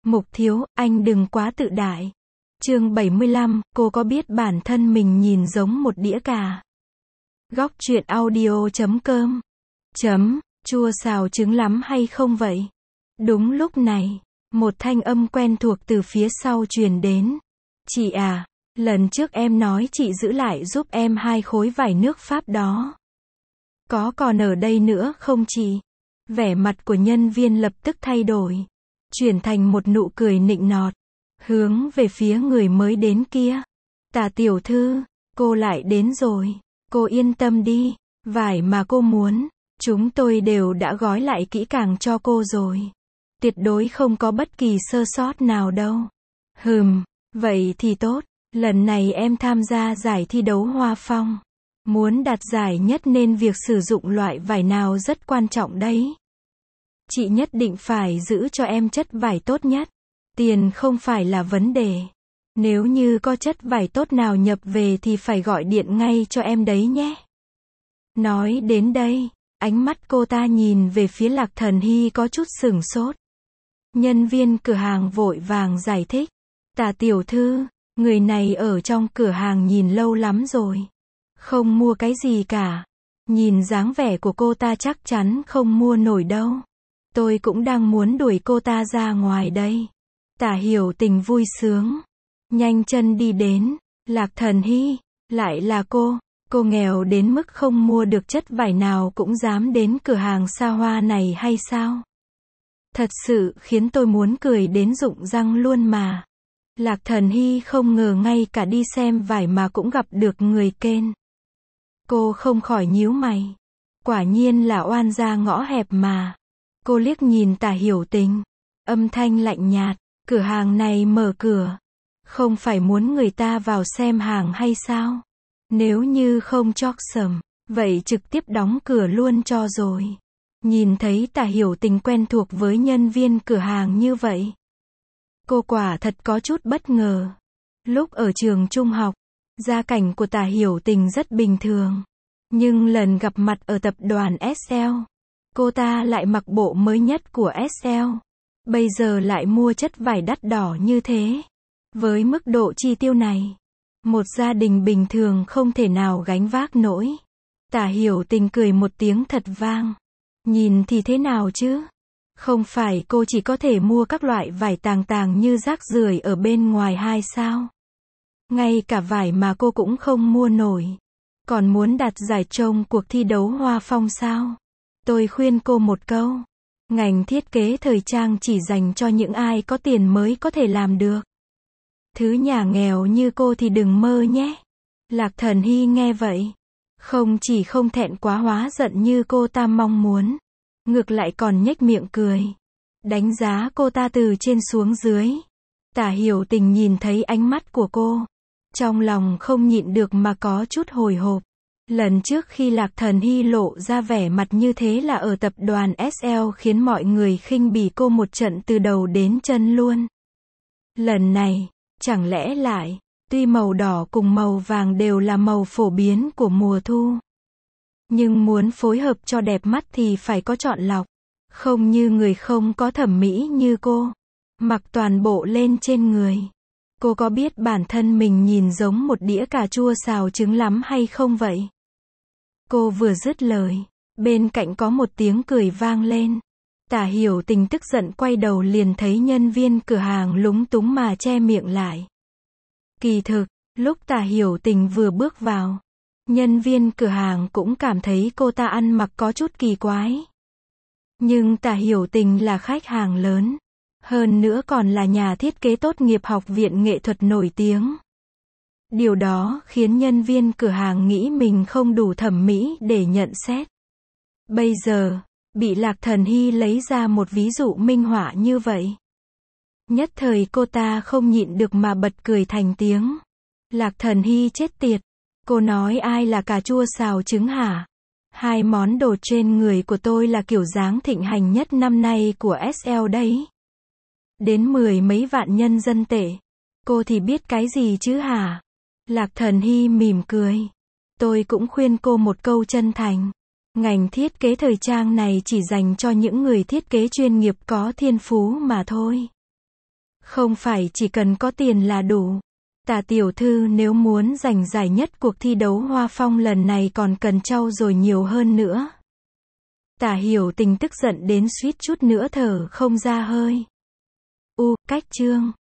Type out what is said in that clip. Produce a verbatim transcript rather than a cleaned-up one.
Mục thiếu, anh đừng quá tự đại. Chương bảy mươi lăm, cô có biết bản thân mình nhìn giống một đĩa cà? Góc truyện audio chấm com. Chấm, chua xào trứng lắm hay không vậy? Đúng lúc này, một thanh âm quen thuộc từ phía sau truyền đến. Chị à, lần trước em nói chị giữ lại giúp em hai khối vải nước Pháp đó. Có còn ở đây nữa không chị? Vẻ mặt của nhân viên lập tức thay đổi, chuyển thành một nụ cười nịnh nọt, hướng về phía người mới đến kia. Tả tiểu thư, cô lại đến rồi. Cô yên tâm đi, vải mà cô muốn, chúng tôi đều đã gói lại kỹ càng cho cô rồi. Tuyệt đối không có bất kỳ sơ sót nào đâu. Hừm, vậy thì tốt, lần này em tham gia giải thi đấu Hoa Phong. Muốn đạt giải nhất nên việc sử dụng loại vải nào rất quan trọng đấy. Chị nhất định phải giữ cho em chất vải tốt nhất. Tiền không phải là vấn đề. Nếu như có chất vải tốt nào nhập về thì phải gọi điện ngay cho em đấy nhé. Nói đến đây, ánh mắt cô ta nhìn về phía Lạc Thần Hy có chút sửng sốt. Nhân viên cửa hàng vội vàng giải thích. Tả tiểu thư, người này ở trong cửa hàng nhìn lâu lắm rồi. Không mua cái gì cả. Nhìn dáng vẻ của cô ta chắc chắn không mua nổi đâu. Tôi cũng đang muốn đuổi cô ta ra ngoài đây. Tả Hiểu Tình vui sướng, nhanh chân đi đến. Lạc Thần Hy, lại là cô. Cô nghèo đến mức không mua được chất vải nào cũng dám đến cửa hàng xa hoa này hay sao? Thật sự khiến tôi muốn cười đến rụng răng luôn mà. Lạc Thần Hy không ngờ ngay cả đi xem vải mà cũng gặp được người kên. Cô không khỏi nhíu mày. Quả nhiên là oan gia ngõ hẹp mà. Cô liếc nhìn Tả Hiểu Tình, âm thanh lạnh nhạt. Cửa hàng này mở cửa, không phải muốn người ta vào xem hàng hay sao? Nếu như không chót sầm, vậy trực tiếp đóng cửa luôn cho rồi. Nhìn thấy Tả Hiểu Tình quen thuộc với nhân viên cửa hàng như vậy, cô quả thật có chút bất ngờ. Lúc ở trường trung học, gia cảnh của Tả Hiểu Tình rất bình thường. Nhưng lần gặp mặt ở tập đoàn ét lờ, cô ta lại mặc bộ mới nhất của ét lờ. Bây giờ lại mua chất vải đắt đỏ như thế. Với mức độ chi tiêu này, một gia đình bình thường không thể nào gánh vác nổi. Tả Hiểu Tình cười một tiếng thật vang. Nhìn thì thế nào chứ? Không phải cô chỉ có thể mua các loại vải tàng tàng như rác rưởi ở bên ngoài hay sao? Ngay cả vải mà cô cũng không mua nổi. Còn muốn đạt giải trong cuộc thi đấu Hoa Phong sao? Tôi khuyên cô một câu. Ngành thiết kế thời trang chỉ dành cho những ai có tiền mới có thể làm được. Thứ nhà nghèo như cô thì đừng mơ nhé. Lạc Thần Hy nghe vậy, không chỉ không thẹn quá hóa giận như cô ta mong muốn, ngược lại còn nhếch miệng cười, đánh giá cô ta từ trên xuống dưới. Tả Hiểu Tình nhìn thấy ánh mắt của cô, trong lòng không nhịn được mà có chút hồi hộp. Lần trước khi Lạc Thần Hy lộ ra vẻ mặt như thế là ở tập đoàn ét lờ khiến mọi người khinh bỉ cô một trận từ đầu đến chân luôn. Lần này, chẳng lẽ lại, tuy màu đỏ cùng màu vàng đều là màu phổ biến của mùa thu, nhưng muốn phối hợp cho đẹp mắt thì phải có chọn lọc. Không như người không có thẩm mỹ như cô, mặc toàn bộ lên trên người. Cô có biết bản thân mình nhìn giống một đĩa cà chua xào trứng lắm hay không vậy? Cô vừa dứt lời, bên cạnh có một tiếng cười vang lên. Tả Hiểu Tình tức giận quay đầu liền thấy nhân viên cửa hàng lúng túng mà che miệng lại. Kỳ thực, lúc Tả Hiểu Tình vừa bước vào, nhân viên cửa hàng cũng cảm thấy cô ta ăn mặc có chút kỳ quái. Nhưng Tả Hiểu Tình là khách hàng lớn, hơn nữa còn là nhà thiết kế tốt nghiệp học viện nghệ thuật nổi tiếng. Điều đó khiến nhân viên cửa hàng nghĩ mình không đủ thẩm mỹ để nhận xét. Bây giờ, bị Lạc Thần Hy lấy ra một ví dụ minh họa như vậy. Nhất thời cô ta không nhịn được mà bật cười thành tiếng. Lạc Thần Hy chết tiệt. Cô nói ai là cà chua xào trứng hả? Hai món đồ trên người của tôi là kiểu dáng thịnh hành nhất năm nay của ét lờ đấy. Đến mười mấy vạn nhân dân tệ. Cô thì biết cái gì chứ hả? Lạc Thần Hy mỉm cười. Tôi cũng khuyên cô một câu chân thành. Ngành thiết kế thời trang này chỉ dành cho những người thiết kế chuyên nghiệp có thiên phú mà thôi. Không phải chỉ cần có tiền là đủ. Tả tiểu thư nếu muốn giành giải nhất cuộc thi đấu Hoa Phong lần này còn cần trau dồi nhiều hơn nữa. Tả Hiểu Tình tức giận đến suýt chút nữa thở không ra hơi. U, cách chương.